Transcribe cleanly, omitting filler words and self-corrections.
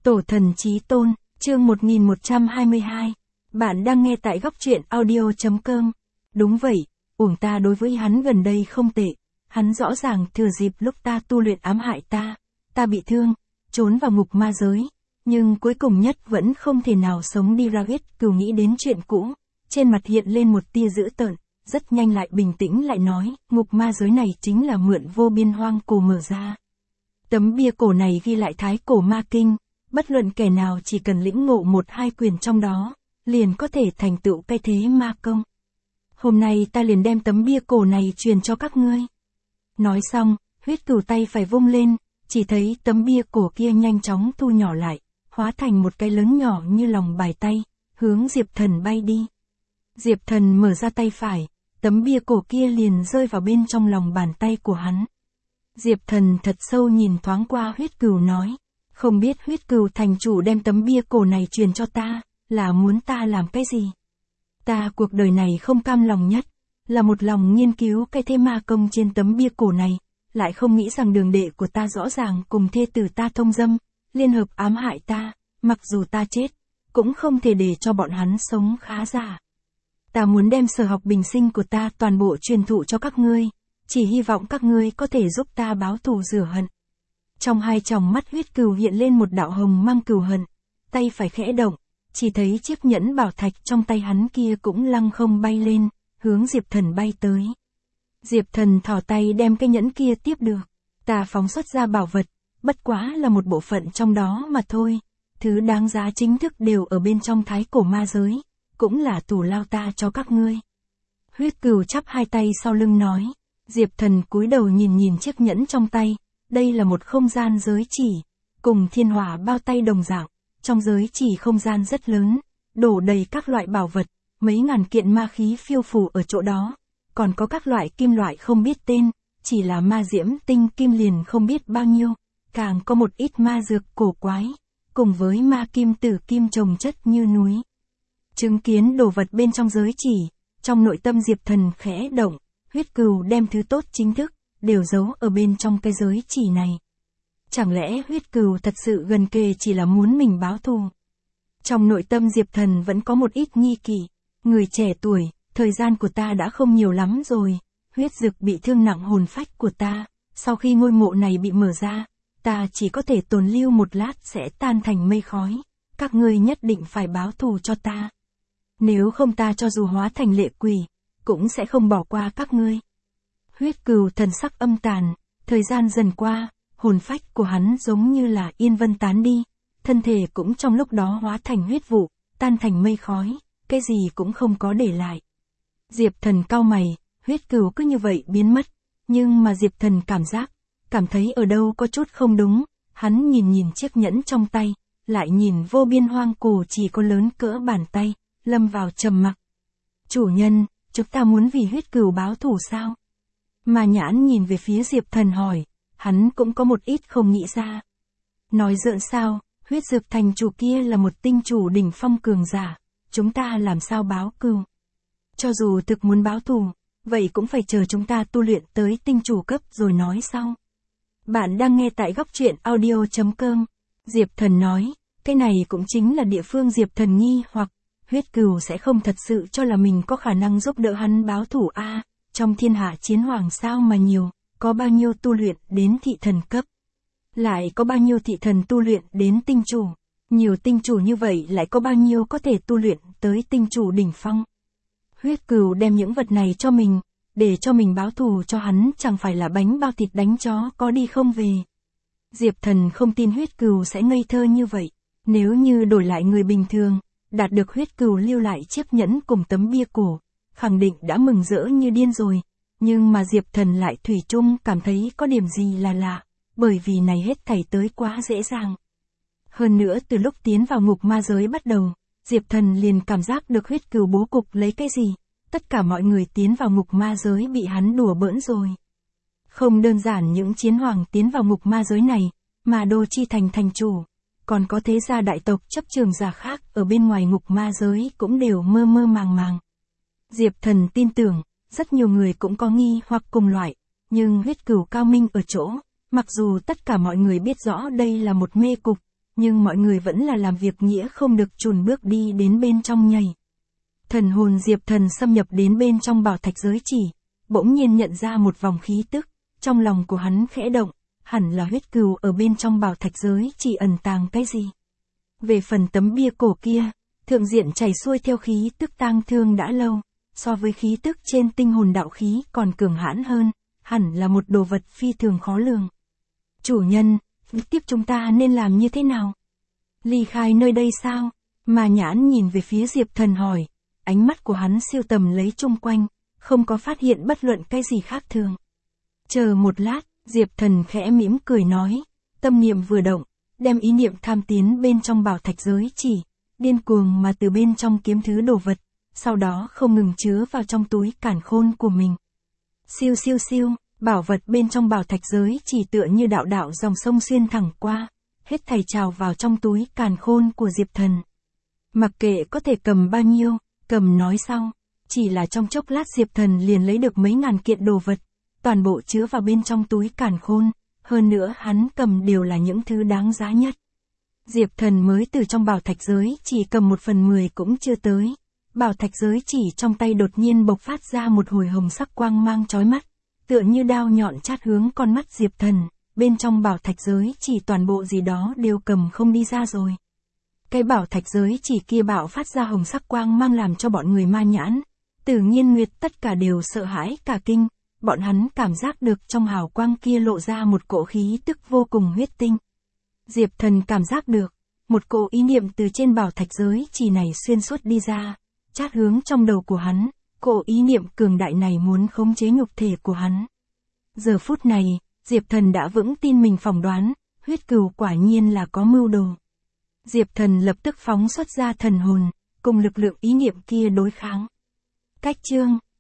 Tổ thần chí tôn, chương 1122. Bạn đang nghe tại góc truyện audio.com. Đúng vậy, uổng ta đối với hắn gần đây không tệ. Hắn rõ ràng thừa dịp lúc ta tu luyện ám hại ta. Ta bị thương, trốn vào ngục ma giới. Nhưng cuối cùng nhất vẫn không thể nào sống đi ra. Huyết Cừu nghĩ đến chuyện cũ. Trên mặt hiện lên một tia dữ tợn. Rất nhanh lại bình tĩnh lại nói, ngục ma giới này chính là mượn vô biên hoang cổ mở ra. Tấm bia cổ này ghi lại thái cổ ma kinh. Bất luận kẻ nào chỉ cần lĩnh ngộ một hai quyền trong đó, liền có thể thành tựu cái thế ma công. Hôm nay ta liền đem tấm bia cổ này truyền cho các ngươi. Nói xong, Huyết Cừu tay phải vung lên, chỉ thấy tấm bia cổ kia nhanh chóng thu nhỏ lại, hóa thành một cái lớn nhỏ như lòng bàn tay, hướng Diệp Thần bay đi. Diệp Thần mở ra tay phải, tấm bia cổ kia liền rơi vào bên trong lòng bàn tay của hắn. Diệp Thần thật sâu nhìn thoáng qua Huyết Cừu nói, không biết Huyết Cừu thành chủ đem tấm bia cổ này truyền cho ta, là muốn ta làm cái gì? Ta cuộc đời này không cam lòng nhất, là một lòng nghiên cứu cái thế ma công trên tấm bia cổ này, lại không nghĩ rằng đường đệ của ta rõ ràng cùng thê tử ta thông dâm, liên hợp ám hại ta, mặc dù ta chết, cũng không thể để cho bọn hắn sống khá giả. Ta muốn đem sở học bình sinh của ta toàn bộ truyền thụ cho các ngươi, chỉ hy vọng các ngươi có thể giúp ta báo thù rửa hận. Trong hai tròng mắt Huyết Cừu hiện lên một đạo hồng mang cừu hận, tay phải khẽ động, chỉ thấy chiếc nhẫn bảo thạch trong tay hắn kia cũng lăng không bay lên, hướng Diệp Thần bay tới. Diệp Thần thò tay đem cái nhẫn kia tiếp được, ta phóng xuất ra bảo vật, bất quá là một bộ phận trong đó mà thôi, thứ đáng giá chính thức đều ở bên trong thái cổ ma giới, cũng là tù lao ta cho các ngươi. Huyết Cừu chắp hai tay sau lưng nói, Diệp Thần cúi đầu nhìn nhìn chiếc nhẫn trong tay. Đây là một không gian giới chỉ, cùng thiên hỏa bao tay đồng dạng, trong giới chỉ không gian rất lớn, đổ đầy các loại bảo vật, mấy ngàn kiện ma khí phiêu phù ở chỗ đó, còn có các loại kim loại không biết tên, chỉ là ma diễm tinh kim liền không biết bao nhiêu, càng có một ít ma dược cổ quái, cùng với ma kim tử kim chồng chất như núi. Chứng kiến đồ vật bên trong giới chỉ, trong nội tâm Diệp Thần khẽ động, Huyết Cừu đem thứ tốt chính thức đều giấu ở bên trong cái giới chỉ này. Chẳng lẽ Huyết Cừu thật sự gần kề chỉ là muốn mình báo thù? Trong nội tâm Diệp Thần vẫn có một ít nghi kỵ. Người trẻ tuổi, thời gian của ta đã không nhiều lắm rồi. Huyết Dực bị thương nặng hồn phách của ta. Sau khi ngôi mộ này bị mở ra, ta chỉ có thể tồn lưu một lát sẽ tan thành mây khói. Các ngươi nhất định phải báo thù cho ta. Nếu không ta cho dù hóa thành lệ quỷ, cũng sẽ không bỏ qua các ngươi. Huyết Cừu thần sắc âm tàn, thời gian dần qua, hồn phách của hắn giống như là yên vân tán đi, thân thể cũng trong lúc đó hóa thành huyết vụ, tan thành mây khói, cái gì cũng không có để lại. Diệp Thần cau mày, Huyết Cừu cứ như vậy biến mất, nhưng mà Diệp Thần cảm thấy ở đâu có chút không đúng, hắn nhìn nhìn chiếc nhẫn trong tay, lại nhìn vô biên hoang cổ chỉ có lớn cỡ bàn tay, lâm vào trầm mặc. Chủ nhân, chúng ta muốn vì Huyết Cừu báo thù sao? Mà Nhãn nhìn về phía Diệp Thần hỏi, hắn cũng có một ít không nghĩ ra. Nói giỡn sao, Huyết Dực thành chủ kia là một tinh chủ đỉnh phong cường giả, chúng ta làm sao báo cừu? Cho dù thực muốn báo thù, vậy cũng phải chờ chúng ta tu luyện tới tinh chủ cấp rồi nói sau. Bạn đang nghe tại góc truyện audio.com. Diệp Thần nói, cái này cũng chính là địa phương Diệp Thần nghi hoặc, Huyết Cừu sẽ không thật sự cho là mình có khả năng giúp đỡ hắn báo thù a. Trong thiên hạ chiến hoàng sao mà nhiều, có bao nhiêu tu luyện đến thị thần cấp. Lại có bao nhiêu thị thần tu luyện đến tinh chủ. Nhiều tinh chủ như vậy lại có bao nhiêu có thể tu luyện tới tinh chủ đỉnh phong. Huyết Cừu đem những vật này cho mình, để cho mình báo thù cho hắn chẳng phải là bánh bao thịt đánh chó có đi không về. Diệp Thần không tin Huyết Cừu sẽ ngây thơ như vậy. Nếu như đổi lại người bình thường, đạt được Huyết Cừu lưu lại chiếc nhẫn cùng tấm bia cổ, khẳng định đã mừng rỡ như điên rồi, nhưng mà Diệp Thần lại thủy chung cảm thấy có điểm gì là lạ, bởi vì này hết thảy tới quá dễ dàng. Hơn nữa từ lúc tiến vào ngục ma giới bắt đầu, Diệp Thần liền cảm giác được Huyết Cừu bố cục lấy cái gì, tất cả mọi người tiến vào ngục ma giới bị hắn đùa bỡn rồi. Không đơn giản những chiến hoàng tiến vào ngục ma giới này, mà Đô Chi Thành thành chủ, còn có thế gia đại tộc chấp trường giả khác ở bên ngoài ngục ma giới cũng đều mơ mơ màng màng. Diệp Thần tin tưởng, rất nhiều người cũng có nghi hoặc cùng loại, nhưng Huyết Cừu cao minh ở chỗ, mặc dù tất cả mọi người biết rõ đây là một mê cục, nhưng mọi người vẫn là làm việc nghĩa không được chùn bước đi đến bên trong nhảy. Thần hồn Diệp Thần xâm nhập đến bên trong bảo thạch giới chỉ, bỗng nhiên nhận ra một vòng khí tức, trong lòng của hắn khẽ động, hẳn là huyết cừu ở bên trong bảo thạch giới chỉ ẩn tàng cái gì. Về phần tấm bia cổ kia, thượng diện chảy xuôi theo khí tức tang thương đã lâu, so với khí tức trên tinh hồn đạo khí còn cường hãn hơn, hẳn là một đồ vật phi thường khó lường. Chủ nhân, tiếp chúng ta nên làm như thế nào? Ly khai nơi đây sao? Mà Nhãn nhìn về phía Diệp Thần hỏi, ánh mắt của hắn siêu tầm lấy chung quanh, không có phát hiện bất luận cái gì khác thường. Chờ một lát, Diệp Thần khẽ mỉm cười nói, tâm niệm vừa động, đem ý niệm tham tiến bên trong bảo thạch giới chỉ, điên cuồng mà từ bên trong kiếm thứ đồ vật, sau đó không ngừng chứa vào trong túi càn khôn của mình. Siêu siêu siêu, bảo vật bên trong bảo thạch giới chỉ tựa như đạo đạo dòng sông xuyên thẳng qua, hết thảy trào vào trong túi càn khôn của Diệp Thần. Mặc kệ có thể cầm bao nhiêu, cầm nói sau, chỉ là trong chốc lát Diệp Thần liền lấy được mấy ngàn kiện đồ vật, toàn bộ chứa vào bên trong túi càn khôn, hơn nữa hắn cầm đều là những thứ đáng giá nhất. Diệp Thần mới từ trong bảo thạch giới chỉ cầm 1/10 cũng chưa tới, bảo thạch giới chỉ trong tay đột nhiên bộc phát ra một hồi hồng sắc quang mang chói mắt, tựa như đao nhọn chát hướng con mắt Diệp Thần, bên trong bảo thạch giới chỉ toàn bộ gì đó đều cầm không đi ra rồi. Cái bảo thạch giới chỉ kia bạo phát ra hồng sắc quang mang làm cho bọn người Ma Nhãn, Tử Nghiên Nguyệt tất cả đều sợ hãi cả kinh, bọn hắn cảm giác được trong hào quang kia lộ ra một cỗ khí tức vô cùng huyết tinh. Diệp Thần cảm giác được, một cỗ ý niệm từ trên bảo thạch giới chỉ này xuyên suốt đi ra, chát hướng trong đầu của hắn, cỗ ý niệm cường đại này muốn khống chế nhục thể của hắn. Giờ phút này, Diệp Thần đã vững tin mình phỏng đoán, huyết cừu quả nhiên là có mưu đồ. Diệp Thần lập tức phóng xuất ra thần hồn, cùng lực lượng ý niệm kia đối kháng. Cách chương